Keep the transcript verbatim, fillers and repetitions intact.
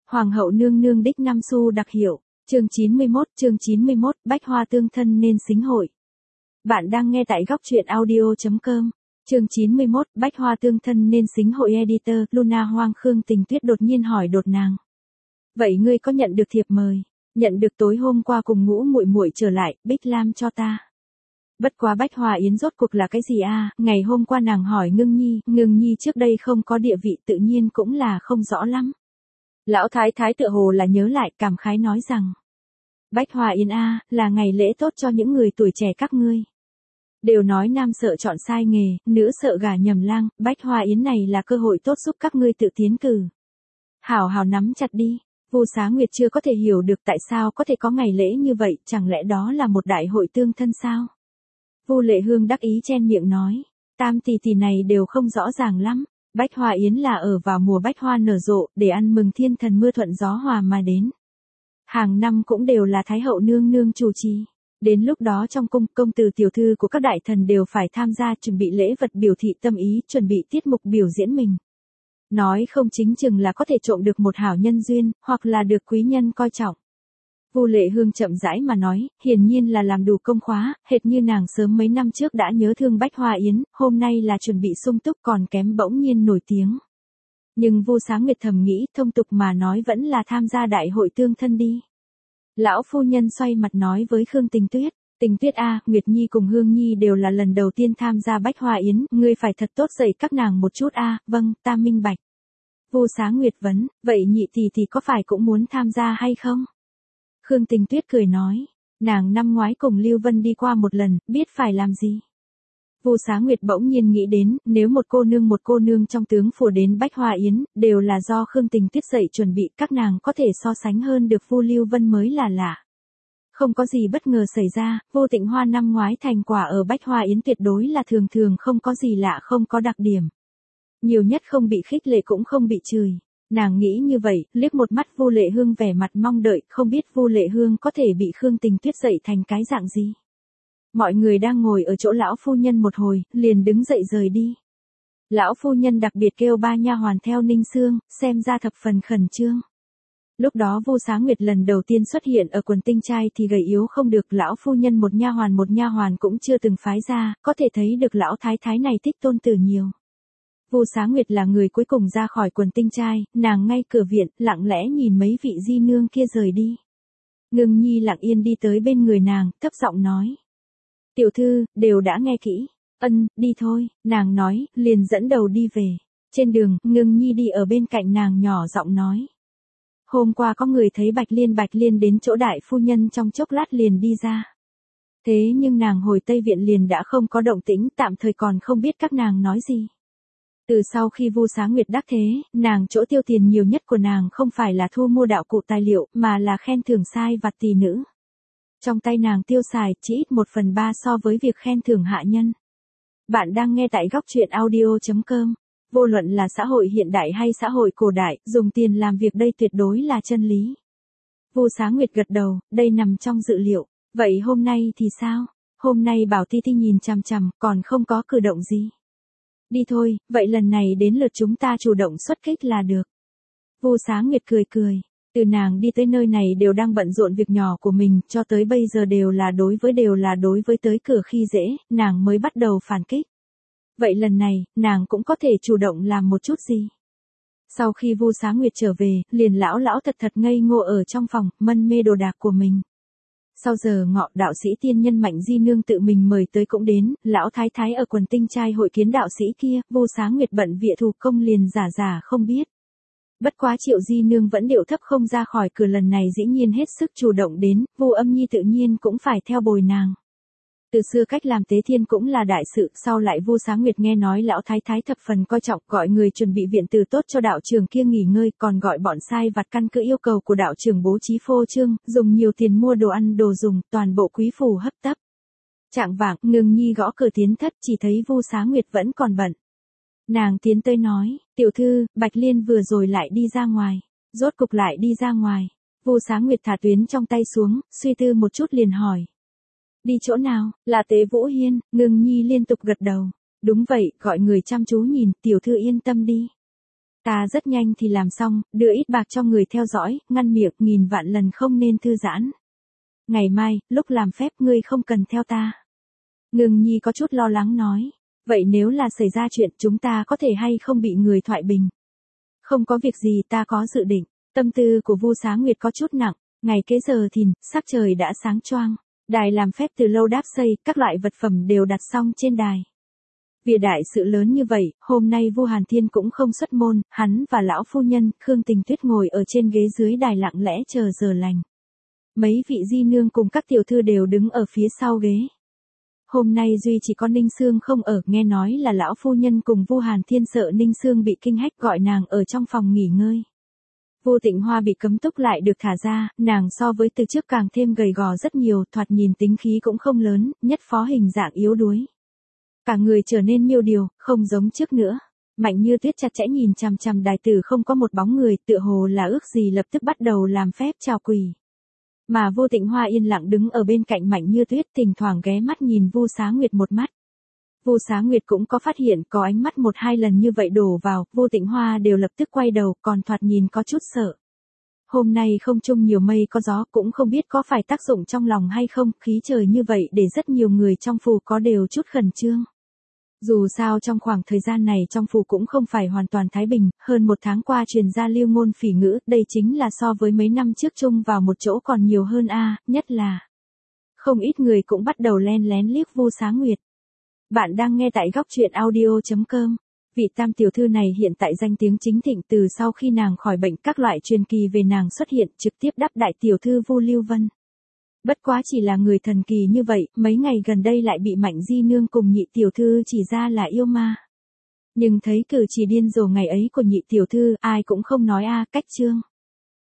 Hoàng hậu nương nương đích năm xu đặc hiệu, chương chín mươi mốt, chương chín mươi mốt, bách hoa tương thân nên xính hội. Bạn đang nghe tại góc truyện audio.com. Chương chín mươi mốt, bách hoa tương thân nên xính hội. Editor, Luna Hoang. Khương Tình Tuyết đột nhiên hỏi đột nàng. Vậy ngươi có nhận được thiệp mời? Nhận được, tối hôm qua cùng Ngũ muội muội trở lại, Bích Lam cho ta. Bất quá bách hoa yến rốt cuộc là cái gì a? À? Ngày hôm qua nàng hỏi Ngưng Nhi, Ngưng Nhi trước đây không có địa vị tự nhiên cũng là không rõ lắm. Lão thái thái tựa hồ là nhớ lại, cảm khái nói rằng. Bách hoa yến a, à, là ngày lễ tốt cho những người tuổi trẻ các ngươi. Đều nói nam sợ chọn sai nghề, nữ sợ gả nhầm lang, bách hoa yến này là cơ hội tốt giúp các ngươi tự tiến cử. Hảo hảo nắm chặt đi. Vu Xá Nguyệt chưa có thể hiểu được tại sao có thể có ngày lễ như vậy, chẳng lẽ đó là một đại hội tương thân sao? Vu Lệ Hương đắc ý chen miệng nói, tam tỷ tỷ này đều không rõ ràng lắm, bách hoa yến là ở vào mùa bách hoa nở rộ, để ăn mừng thiên thần mưa thuận gió hòa mà đến. Hàng năm cũng đều là Thái hậu nương nương chủ trì. Đến lúc đó trong cung, công tử tiểu thư của các đại thần đều phải tham gia, chuẩn bị lễ vật biểu thị tâm ý, chuẩn bị tiết mục biểu diễn mình. Nói không chính chừng là có thể trộm được một hảo nhân duyên, hoặc là được quý nhân coi trọng. Vu Lệ Hương chậm rãi mà nói, hiển nhiên là làm đủ công khóa, hệt như nàng sớm mấy năm trước đã nhớ thương bách hoa yến, hôm nay là chuẩn bị sung túc còn kém bỗng nhiên nổi tiếng. Nhưng Vu Xá Nguyệt thầm nghĩ, thông tục mà nói vẫn là tham gia đại hội tương thân đi. Lão phu nhân xoay mặt nói với Khương Tình Tuyết, Tình Tuyết a, à, Nguyệt Nhi cùng Hương Nhi đều là lần đầu tiên tham gia bách hoa yến, ngươi phải thật tốt dạy các nàng một chút a. À, vâng, ta minh bạch. Vu Xá Nguyệt vấn, vậy nhị tỷ thì có phải cũng muốn tham gia hay không? Khương Tình Tuyết cười nói, nàng năm ngoái cùng Lưu Vân đi qua một lần, biết phải làm gì. Vu Xá Nguyệt bỗng nhiên nghĩ đến, nếu một cô nương một cô nương trong tướng phủ đến bách hoa yến, đều là do Khương Tình Tuyết dạy chuẩn bị, các nàng có thể so sánh hơn được Vu Lưu Vân mới là lạ. Không có gì bất ngờ xảy ra, Vu Tịnh Hoa năm ngoái thành quả ở bách hoa yến tuyệt đối là thường thường, không có gì lạ, không có đặc điểm. Nhiều nhất không bị khích lệ cũng không bị chửi. Nàng nghĩ như vậy, liếc một mắt Vu Lệ Hương vẻ mặt mong đợi, không biết Vu Lệ Hương có thể bị Khương Tình Tuyết dạy thành cái dạng gì. Mọi người đang ngồi ở chỗ lão phu nhân một hồi, liền đứng dậy rời đi. Lão phu nhân đặc biệt kêu ba nha hoàn theo Ninh Xương, xem ra thập phần khẩn trương. Lúc đó Vu Xá Nguyệt lần đầu tiên xuất hiện ở quần tinh trai thì gầy yếu không được, lão phu nhân một nha hoàn một nha hoàn cũng chưa từng phái ra, có thể thấy được lão thái thái này thích tôn tử nhiều. Vu Xá Nguyệt là người cuối cùng ra khỏi quần tinh trai, nàng ngay cửa viện, lặng lẽ nhìn mấy vị di nương kia rời đi. Ngưng Nhi lặng yên đi tới bên người nàng, thấp giọng nói. Tiểu thư, đều đã nghe kỹ. Ân, đi thôi, nàng nói, liền dẫn đầu đi về. Trên đường, Ngưng Nhi đi ở bên cạnh nàng nhỏ giọng nói. Hôm qua có người thấy Bạch Liên Bạch Liên đến chỗ đại phu nhân trong chốc lát liền đi ra. Thế nhưng nàng hồi Tây Viện liền đã không có động tĩnh, tạm thời còn không biết các nàng nói gì. Từ sau khi Vu Xá Nguyệt đắc thế, nàng chỗ tiêu tiền nhiều nhất của nàng không phải là thu mua đạo cụ tài liệu, mà là khen thưởng sai vặt tỷ nữ. Trong tay nàng tiêu xài chỉ ít một phần ba so với việc khen thưởng hạ nhân. Bạn đang nghe tại góc truyện audio.com. Vô luận là xã hội hiện đại hay xã hội cổ đại, dùng tiền làm việc đây tuyệt đối là chân lý. Vu Xá Nguyệt gật đầu, đây nằm trong dự liệu. Vậy hôm nay thì sao? Hôm nay Bảo Ti Ti nhìn chằm chằm, còn không có cử động gì. Đi thôi, vậy lần này đến lượt chúng ta chủ động xuất kích là được. Vu Xá Nguyệt cười cười. Từ nàng đi tới nơi này đều đang bận rộn việc nhỏ của mình, cho tới bây giờ đều là đối với đều là đối với tới cửa khi dễ, nàng mới bắt đầu phản kích. Vậy lần này, nàng cũng có thể chủ động làm một chút gì. Sau khi Vu Xá Nguyệt trở về, liền lão lão thật thật ngây ngô ở trong phòng, mân mê đồ đạc của mình. Sau giờ ngọ, đạo sĩ tiên nhân Mạnh Di Nương tự mình mời tới cũng đến, lão thái thái ở quần tinh trai hội kiến đạo sĩ kia, Vu Xá Nguyệt bận vịa thủ công liền giả giả không biết. Bất quá Triệu Di Nương vẫn điệu thấp không ra khỏi cửa, lần này dĩ nhiên hết sức chủ động đến, Vu Âm Nhi tự nhiên cũng phải theo bồi nàng. Từ xưa cách làm tế thiên cũng là đại sự, sau lại Vu Xá Nguyệt nghe nói lão thái thái thập phần coi trọng, gọi người chuẩn bị viện từ tốt cho đạo trưởng kia nghỉ ngơi, còn gọi bọn sai vặt căn cứ yêu cầu của đạo trưởng bố trí phô trương, dùng nhiều tiền mua đồ ăn đồ dùng, toàn bộ quý phủ hấp tấp. Trạng vạng, Ngưng Nhi gõ cửa tiến thất, chỉ thấy Vu Xá Nguyệt vẫn còn bận. Nàng tiến tới nói, tiểu thư, Bạch Liên vừa rồi lại đi ra ngoài. Rốt cục lại đi ra ngoài. Vu Xá Nguyệt thả tuyến trong tay xuống, suy tư một chút liền hỏi. Đi chỗ nào? Là Tế Vũ Hiên. Ngưng Nhi liên tục gật đầu. Đúng vậy, gọi người chăm chú nhìn, tiểu thư yên tâm đi. Ta rất nhanh thì làm xong, đưa ít bạc cho người theo dõi, ngăn miệng nghìn vạn lần không nên thư giãn. Ngày mai, lúc làm phép ngươi không cần theo ta. Ngưng Nhi có chút lo lắng nói. Vậy nếu là xảy ra chuyện chúng ta có thể hay không bị người thoại bình? Không có việc gì, ta có dự định. Tâm tư của Vu Xá Nguyệt có chút nặng. Ngày kế giờ thìn, sắc trời đã sáng choang. Đài làm phép từ lâu đáp xây, các loại vật phẩm đều đặt xong trên đài. Vì đại sự lớn như vậy, hôm nay Vu Hàn Thiên cũng không xuất môn, hắn và lão phu nhân, Khương Tình Tuyết ngồi ở trên ghế dưới đài lặng lẽ chờ giờ lành. Mấy vị di nương cùng các tiểu thư đều đứng ở phía sau ghế. Hôm nay duy chỉ có Ninh Sương không ở, nghe nói là lão phu nhân cùng Vu Hàn Thiên sợ Ninh Sương bị kinh hách gọi nàng ở trong phòng nghỉ ngơi. Vu Tịnh Hoa bị cấm túc lại được thả ra, nàng so với từ trước càng thêm gầy gò rất nhiều, thoạt nhìn tính khí cũng không lớn, nhất phó hình dạng yếu đuối. Cả người trở nên miêu điều, không giống trước nữa. Mạnh Như Tuyết chặt chẽ nhìn chằm chằm đài tử không có một bóng người, tựa hồ là ước gì lập tức bắt đầu làm phép chào quỷ. Mà Vu Tịnh Hoa yên lặng đứng ở bên cạnh Mạnh Như Tuyết, thỉnh thoảng ghé mắt nhìn Vu Xá Nguyệt một mắt. Vu Xá Nguyệt cũng có phát hiện có ánh mắt một hai lần như vậy đổ vào, Vu Tịnh Hoa đều lập tức quay đầu, còn thoạt nhìn có chút sợ. Hôm nay không trung nhiều mây có gió, cũng không biết có phải tác dụng trong lòng hay không, khí trời như vậy để rất nhiều người trong phủ có đều chút khẩn trương. Dù sao trong khoảng thời gian này trong phủ cũng không phải hoàn toàn thái bình, hơn một tháng qua truyền ra lưu ngôn phỉ ngữ, đây chính là so với mấy năm trước chung vào một chỗ còn nhiều hơn a, nhất là không ít người cũng bắt đầu len lén liếc Vu Xá Nguyệt. Bạn đang nghe tại góc truyện audio chấm com. Vị tam tiểu thư này hiện tại danh tiếng chính thịnh, từ sau khi nàng khỏi bệnh các loại truyền kỳ về nàng xuất hiện, trực tiếp đắp đại tiểu thư Vu Lưu Vân. Bất quá chỉ là người thần kỳ như vậy, mấy ngày gần đây lại bị Mạnh Di Nương cùng nhị tiểu thư chỉ ra là yêu ma. Nhưng thấy cử chỉ điên rồ ngày ấy của nhị tiểu thư, ai cũng không nói a, cách trương.